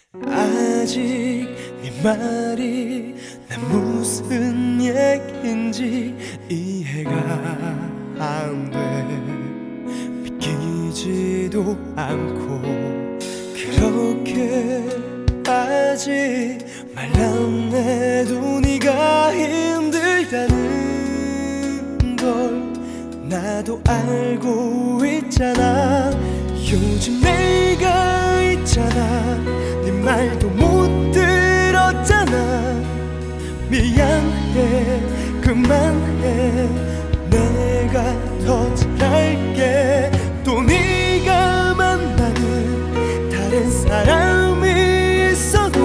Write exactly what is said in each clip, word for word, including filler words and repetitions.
아직 네 말이 난 무슨 얘긴지 이해가 안 돼. 믿기지도 않고 그렇게 아직 말 안 해도 네가 힘들다는 걸 나도 알고 있잖아. 요즘 내가 있잖아. 네 말도 못 들었잖아. 미안해 그만해. 내가 더 잘할게. 또 네가 만나는 다른 사람이 있어도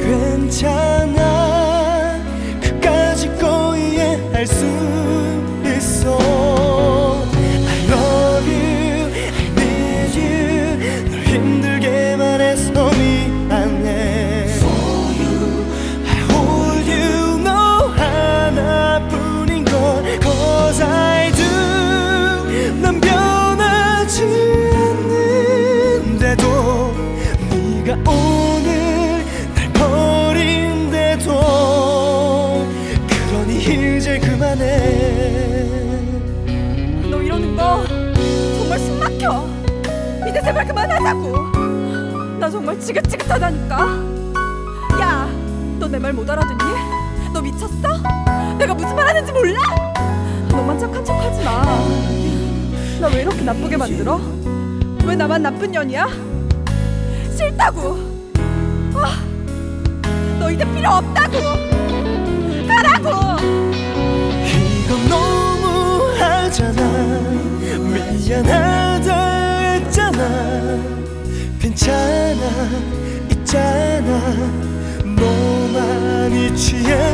괜찮아. 그까짓 거 이해할 수 있어. I love you, I need you. 널 힘들게만 해서 미안해. For you, I hold you. 너 하나뿐인 걸 Cause I do. 난 변하지 않는데도 네가 오늘 날 버린데도 그러니 이제 그만해. 너 이러는 거 정말 숨 막혀. 이제 제발 그만하자고. 나 정말 지긋지긋하다니까. 야, 너 내 말 못 알아듣니? 너 미쳤어? 내가 무슨 말 하는지 몰라? 너만 착한 척 하지 마. 나 왜 이렇게 나쁘게 만들어? 왜 나만 나쁜 년이야? 싫다고. 아, 너 이제 필요 없다고. 가라고. 이건 너무하잖아. 미안하다 했잖아. 괜찮아 있잖아. 너만이 취해